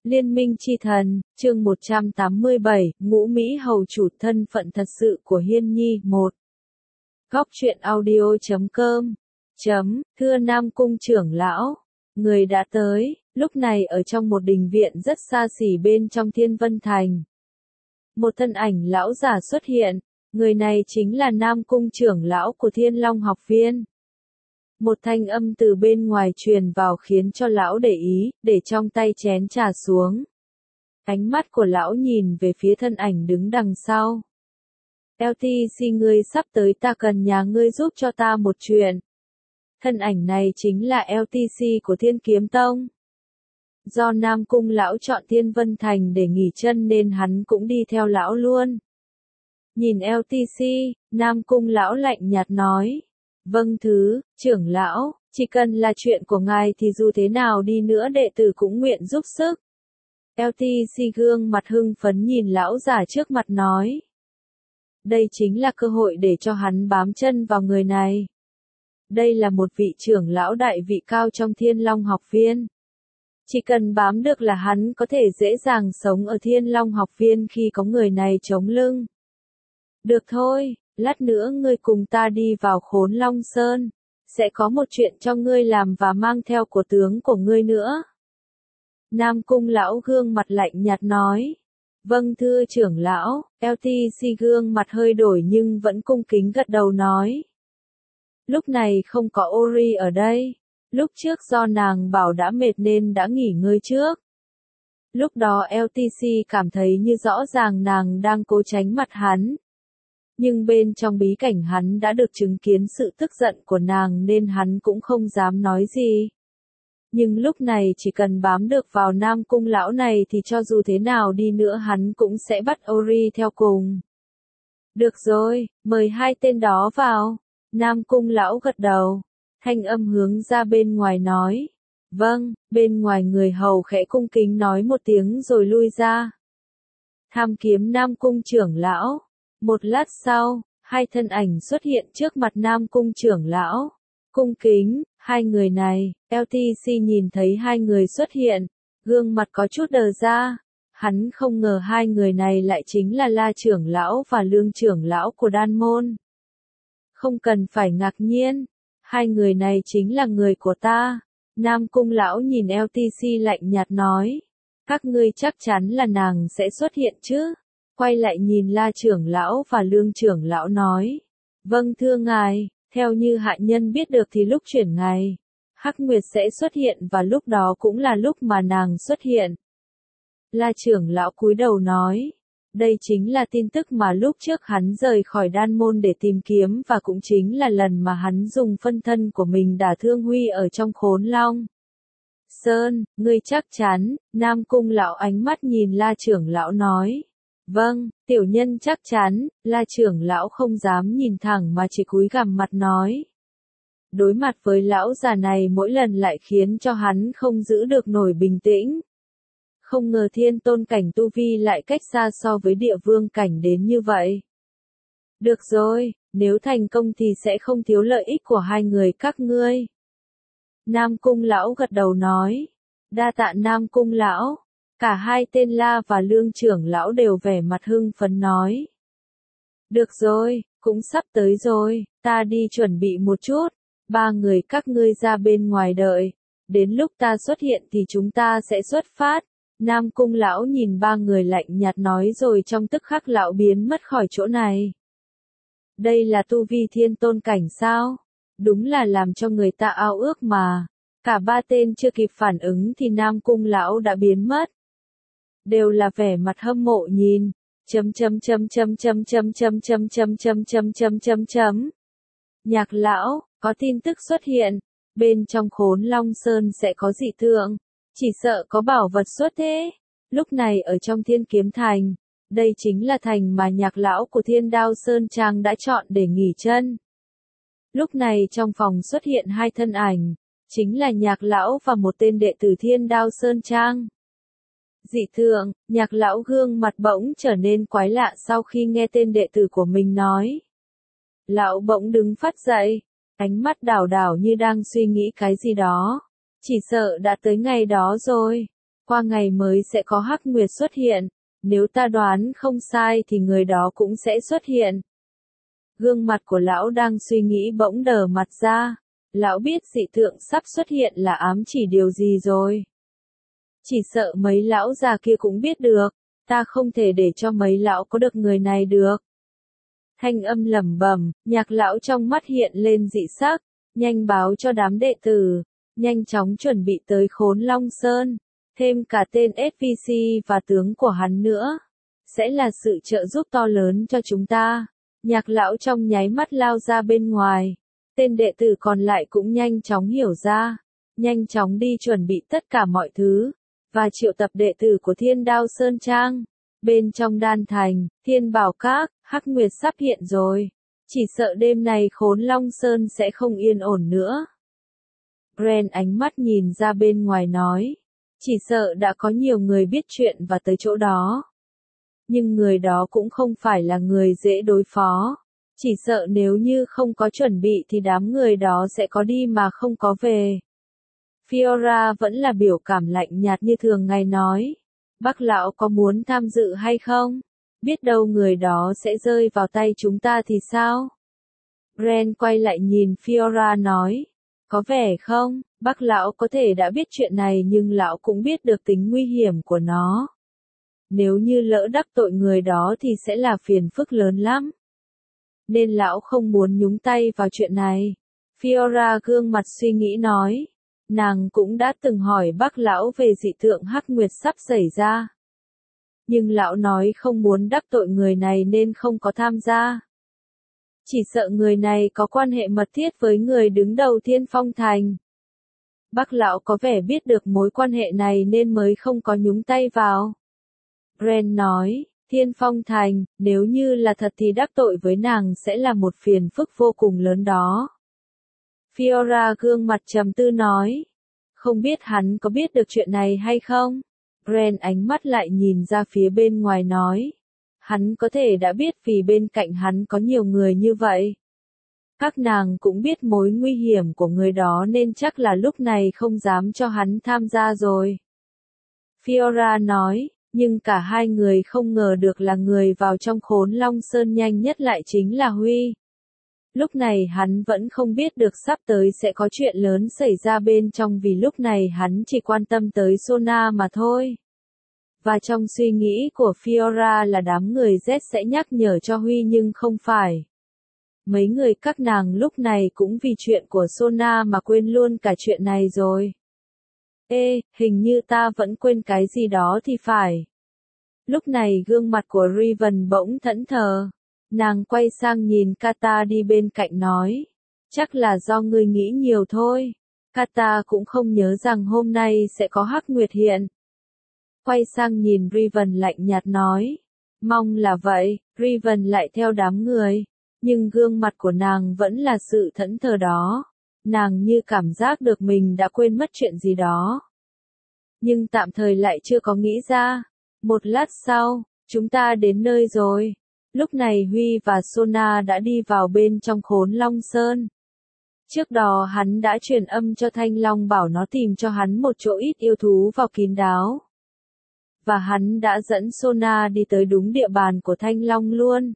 Liên minh chi thần, chương 187, Ngũ Mỹ hầu chủ thân phận thật sự của Hiên Nhi 1. Góc truyện audio.com Thưa Nam Cung trưởng lão, người đã tới, lúc này ở trong một đình viện rất xa xỉ bên trong Thiên Vân Thành. Một thân ảnh lão giả xuất hiện, người này chính là Nam Cung trưởng lão của Thiên Long học viên. Một thanh âm từ bên ngoài truyền vào khiến cho lão để ý, để trong tay chén trà xuống. Ánh mắt của lão nhìn về phía thân ảnh đứng đằng sau. LTC ngươi sắp tới, ta cần nhà ngươi giúp cho ta một chuyện. Thân ảnh này chính là LTC của Thiên Kiếm Tông. Do Nam Cung lão chọn Thiên Vân Thành để nghỉ chân nên hắn cũng đi theo lão luôn. Nhìn LTC, Nam Cung lão lạnh nhạt nói. Vâng trưởng lão, chỉ cần là chuyện của ngài thì dù thế nào đi nữa đệ tử cũng nguyện giúp sức. LTC gương mặt hưng phấn nhìn lão già trước mặt nói. Đây chính là cơ hội để cho hắn bám chân vào người này. Đây là một vị trưởng lão đại vị cao trong Thiên Long học viên. Chỉ cần bám được là hắn có thể dễ dàng sống ở Thiên Long học viên khi có người này chống lưng. Được thôi. Lát nữa ngươi cùng ta đi vào Khốn Long Sơn, sẽ có một chuyện cho ngươi làm và mang theo của tướng của ngươi nữa. Nam Cung lão gương mặt lạnh nhạt nói. Vâng thưa trưởng lão, LTC gương mặt hơi đổi nhưng vẫn cung kính gật đầu nói. Lúc này không có Ori ở đây, lúc trước do nàng bảo đã mệt nên đã nghỉ ngơi trước. Lúc đó LTC cảm thấy như rõ ràng nàng đang cố tránh mặt hắn. Nhưng bên trong bí cảnh hắn đã được chứng kiến sự tức giận của nàng nên hắn cũng không dám nói gì. Nhưng lúc này chỉ cần bám được vào Nam Cung lão này thì cho dù thế nào đi nữa hắn cũng sẽ bắt Ori theo cùng. Được rồi, mời hai tên đó vào. Nam Cung lão gật đầu. Thanh âm hướng ra bên ngoài nói. Vâng, bên ngoài người hầu khẽ cung kính nói một tiếng rồi lui ra. Tham kiếm Nam Cung trưởng lão. Một lát sau, hai thân ảnh xuất hiện trước mặt Nam Cung trưởng lão. Cung kính, hai người này, LTC nhìn thấy hai người xuất hiện, gương mặt có chút đờ ra. Hắn không ngờ hai người này lại chính là La trưởng lão và Lương trưởng lão của Đan Môn. Không cần phải ngạc nhiên, hai người này chính là người của ta. Nam Cung lão nhìn LTC lạnh nhạt nói. Các ngươi chắc chắn là nàng sẽ xuất hiện chứ? Quay lại nhìn La trưởng lão và Lương trưởng lão nói. Vâng thưa ngài, theo như hạ nhân biết được thì lúc chuyển ngày, Hắc Nguyệt sẽ xuất hiện và lúc đó cũng là lúc mà nàng xuất hiện. La trưởng lão cúi đầu nói. Đây chính là tin tức mà lúc trước hắn rời khỏi Đan Môn để tìm kiếm và cũng chính là lần mà hắn dùng phân thân của mình đả thương Huy ở trong Khốn Long Sơn, ngươi chắc chắn, Nam Cung lão ánh mắt nhìn La trưởng lão nói. Vâng, tiểu nhân chắc chắn, La trưởng lão không dám nhìn thẳng mà chỉ cúi gằm mặt nói. Đối mặt với lão già này mỗi lần lại khiến cho hắn không giữ được nổi bình tĩnh. Không ngờ thiên tôn cảnh tu vi lại cách xa so với địa vương cảnh đến như vậy. Được rồi, nếu thành công thì sẽ không thiếu lợi ích của hai người các ngươi. Nam Cung lão gật đầu nói. Đa tạ Nam Cung lão. Cả hai tên La và Lương trưởng lão đều vẻ mặt hưng phấn nói. Được rồi, cũng sắp tới rồi, ta đi chuẩn bị một chút, ba người các ngươi ra bên ngoài đợi, đến lúc ta xuất hiện thì chúng ta sẽ xuất phát. Nam Cung lão nhìn ba người lạnh nhạt nói rồi trong tức khắc lão biến mất khỏi chỗ này. Đây là tu vi thiên tôn cảnh sao? Đúng là làm cho người ta ao ước mà. Cả ba tên chưa kịp phản ứng thì Nam Cung lão đã biến mất. Đều là vẻ mặt hâm mộ nhìn. Nhạc lão, có tin tức xuất hiện. Bên trong Khốn Long Sơn sẽ có dị tượng. Chỉ sợ có bảo vật xuất thế. Lúc này ở trong Thiên Kiếm Thành. Đây chính là thành mà nhạc lão của Thiên Đao Sơn Trang đã chọn để nghỉ chân. Lúc này trong phòng xuất hiện hai thân ảnh. Chính là nhạc lão và một tên đệ tử Thiên Đao Sơn Trang. Dị tượng, nhạc lão gương mặt bỗng trở nên quái lạ sau khi nghe tên đệ tử của mình nói. Lão bỗng đứng phát dậy, ánh mắt đảo đảo như đang suy nghĩ cái gì đó. Chỉ sợ đã tới ngày đó rồi. Qua ngày mới sẽ có hắc nguyệt xuất hiện, nếu ta đoán không sai thì người đó cũng sẽ xuất hiện. Gương mặt của lão đang suy nghĩ bỗng đờ mặt ra, lão biết dị tượng sắp xuất hiện là ám chỉ điều gì rồi. Chỉ sợ mấy lão già kia cũng biết được, ta không thể để cho mấy lão có được người này được. Thanh âm lẩm bẩm, Nhạc lão trong mắt hiện lên dị sắc, nhanh báo cho đám đệ tử, nhanh chóng chuẩn bị tới Khốn Long Sơn, thêm cả tên SVC và tướng của hắn nữa. Sẽ là sự trợ giúp to lớn cho chúng ta. Nhạc lão trong nháy mắt lao ra bên ngoài. Tên đệ tử còn lại cũng nhanh chóng hiểu ra. Nhanh chóng đi chuẩn bị tất cả mọi thứ. Và triệu tập đệ tử của Thiên Đao Sơn Trang. Bên trong đan thành, Thiên Bảo Các, hắc nguyệt sắp hiện rồi. Chỉ sợ đêm này Khốn Long Sơn sẽ không yên ổn nữa. Ren ánh mắt nhìn ra bên ngoài nói. Chỉ sợ đã có nhiều người biết chuyện và tới chỗ đó. Nhưng người đó cũng không phải là người dễ đối phó. Chỉ sợ nếu như không có chuẩn bị thì đám người đó sẽ có đi mà không có về. Fiora vẫn là biểu cảm lạnh nhạt như thường ngày nói. Bác lão có muốn tham dự hay không? Biết đâu người đó sẽ rơi vào tay chúng ta thì sao? Ren quay lại nhìn Fiora nói. Có vẻ không, bác lão có thể đã biết chuyện này nhưng lão cũng biết được tính nguy hiểm của nó. Nếu như lỡ đắc tội người đó thì sẽ là phiền phức lớn lắm. Nên lão không muốn nhúng tay vào chuyện này. Fiora gương mặt suy nghĩ nói. Nàng cũng đã từng hỏi bác lão về dị tượng hắc nguyệt sắp xảy ra. Nhưng lão nói không muốn đắc tội người này nên không có tham gia. Chỉ sợ người này có quan hệ mật thiết với người đứng đầu Thiên Phong Thành. Bác lão có vẻ biết được mối quan hệ này nên mới không có nhúng tay vào. Ren nói, Thiên Phong Thành, nếu như là thật thì đắc tội với nàng sẽ là một phiền phức vô cùng lớn đó. Fiora gương mặt trầm tư nói, không biết hắn có biết được chuyện này hay không? Ren ánh mắt lại nhìn ra phía bên ngoài nói, hắn có thể đã biết vì bên cạnh hắn có nhiều người như vậy. Các nàng cũng biết mối nguy hiểm của người đó nên chắc là lúc này không dám cho hắn tham gia rồi. Fiora nói, nhưng cả hai người không ngờ được là người vào trong Khốn Long Sơn nhanh nhất lại chính là Huy. Lúc này hắn vẫn không biết được sắp tới sẽ có chuyện lớn xảy ra bên trong vì lúc này hắn chỉ quan tâm tới Sona mà thôi. Và trong suy nghĩ của Fiora là đám người Z sẽ nhắc nhở cho Huy nhưng không phải. Mấy người các nàng lúc này cũng vì chuyện của Sona mà quên luôn cả chuyện này rồi. Ê, hình như ta vẫn quên cái gì đó thì phải. Lúc này gương mặt của Riven bỗng thẫn thờ. Nàng quay sang nhìn Kata đi bên cạnh nói. Chắc là do ngươi nghĩ nhiều thôi. Kata cũng không nhớ rằng hôm nay sẽ có hắc nguyệt hiện. Quay sang nhìn Riven lạnh nhạt nói. Mong là vậy, Riven lại theo đám người. Nhưng gương mặt của nàng vẫn là sự thẫn thờ đó. Nàng như cảm giác được mình đã quên mất chuyện gì đó. Nhưng tạm thời lại chưa có nghĩ ra. Một lát sau, chúng ta đến nơi rồi. Lúc này Huy và Sona đã đi vào bên trong Khốn Long Sơn. Trước đó hắn đã truyền âm cho Thanh Long bảo nó tìm cho hắn một chỗ ít yêu thú vào kín đáo. Và hắn đã dẫn Sona đi tới đúng địa bàn của Thanh Long luôn.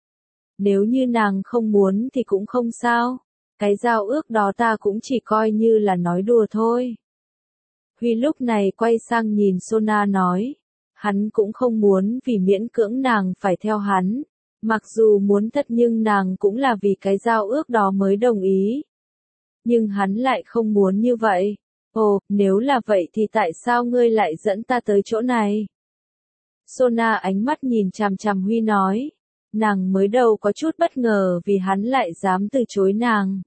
Nếu như nàng không muốn thì cũng không sao. Cái giao ước đó ta cũng chỉ coi như là nói đùa thôi. Huy lúc này quay sang nhìn Sona nói. Hắn cũng không muốn vì miễn cưỡng nàng phải theo hắn. Mặc dù muốn thật nhưng nàng cũng là vì cái giao ước đó mới đồng ý. Nhưng hắn lại không muốn như vậy. Ồ, nếu là vậy thì tại sao ngươi lại dẫn ta tới chỗ này? Sona ánh mắt nhìn chằm chằm Huy nói. Nàng mới đầu có chút bất ngờ vì hắn lại dám từ chối nàng.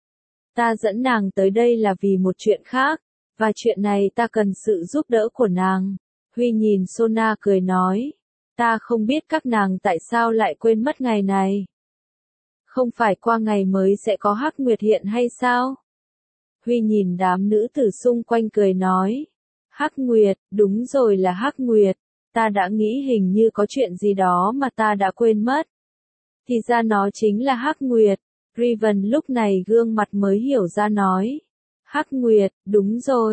Ta dẫn nàng tới đây là vì một chuyện khác. Và chuyện này ta cần sự giúp đỡ của nàng. Huy nhìn Sona cười nói. Ta không biết các nàng tại sao lại quên mất ngày này. Không phải qua ngày mới sẽ có hắc nguyệt hiện hay sao? Huy nhìn đám nữ tử xung quanh cười nói. Hắc nguyệt, đúng rồi là hắc nguyệt. Ta đã nghĩ hình như có chuyện gì đó mà ta đã quên mất. Thì ra nó chính là hắc nguyệt. Riven lúc này gương mặt mới hiểu ra nói. Hắc nguyệt, đúng rồi,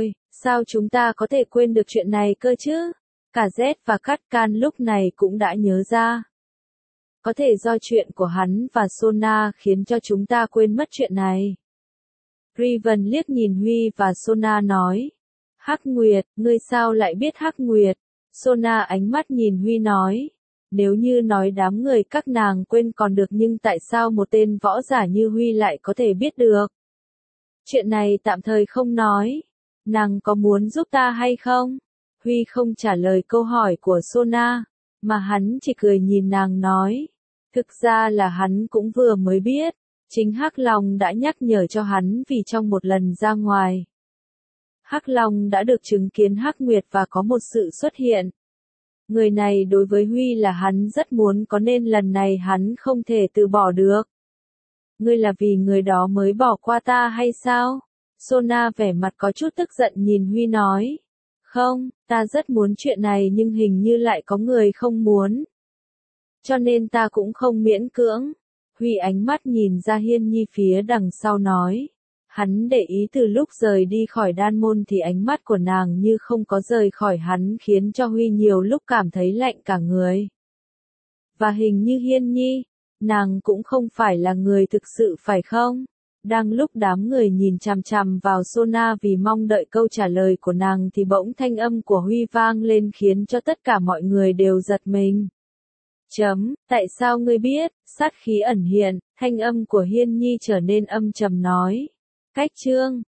Sao chúng ta có thể quên được chuyện này cơ chứ? Cả Z và Cát Can lúc này cũng đã nhớ ra. Có thể do chuyện của hắn và Sona khiến cho chúng ta quên mất chuyện này. Riven liếc nhìn Huy và Sona nói. Hắc Nguyệt, ngươi sao lại biết Hắc Nguyệt? Sona ánh mắt nhìn Huy nói. Nếu như nói đám người các nàng quên còn được nhưng tại sao một tên võ giả như Huy lại có thể biết được? Chuyện này tạm thời không nói. Nàng có muốn giúp ta hay không? Huy không trả lời câu hỏi của Sona, mà hắn chỉ cười nhìn nàng nói. Thực ra là hắn cũng vừa mới biết. Chính Hắc Long đã nhắc nhở cho hắn vì trong một lần ra ngoài. Hắc Long đã được chứng kiến Hắc Nguyệt và có một sự xuất hiện. Người này đối với Huy là hắn rất muốn có nên lần này hắn không thể từ bỏ được. Ngươi là vì người đó mới bỏ qua ta hay sao? Sona vẻ mặt có chút tức giận nhìn Huy nói. Không, ta rất muốn chuyện này nhưng hình như lại có người không muốn. Cho nên ta cũng không miễn cưỡng. Huy ánh mắt nhìn ra Hiên Nhi phía đằng sau nói. Hắn để ý từ lúc rời đi khỏi đan môn thì ánh mắt của nàng như không có rời khỏi hắn khiến cho Huy nhiều lúc cảm thấy lạnh cả người. Và hình như Hiên Nhi, nàng cũng không phải là người thực sự phải không? Đang lúc đám người nhìn chằm chằm vào Sona vì mong đợi câu trả lời của nàng thì bỗng thanh âm của Huy vang lên khiến cho tất cả mọi người đều giật mình. Tại sao ngươi biết? Sát khí ẩn hiện, thanh âm của Hiên Nhi trở nên âm trầm nói. Cách chương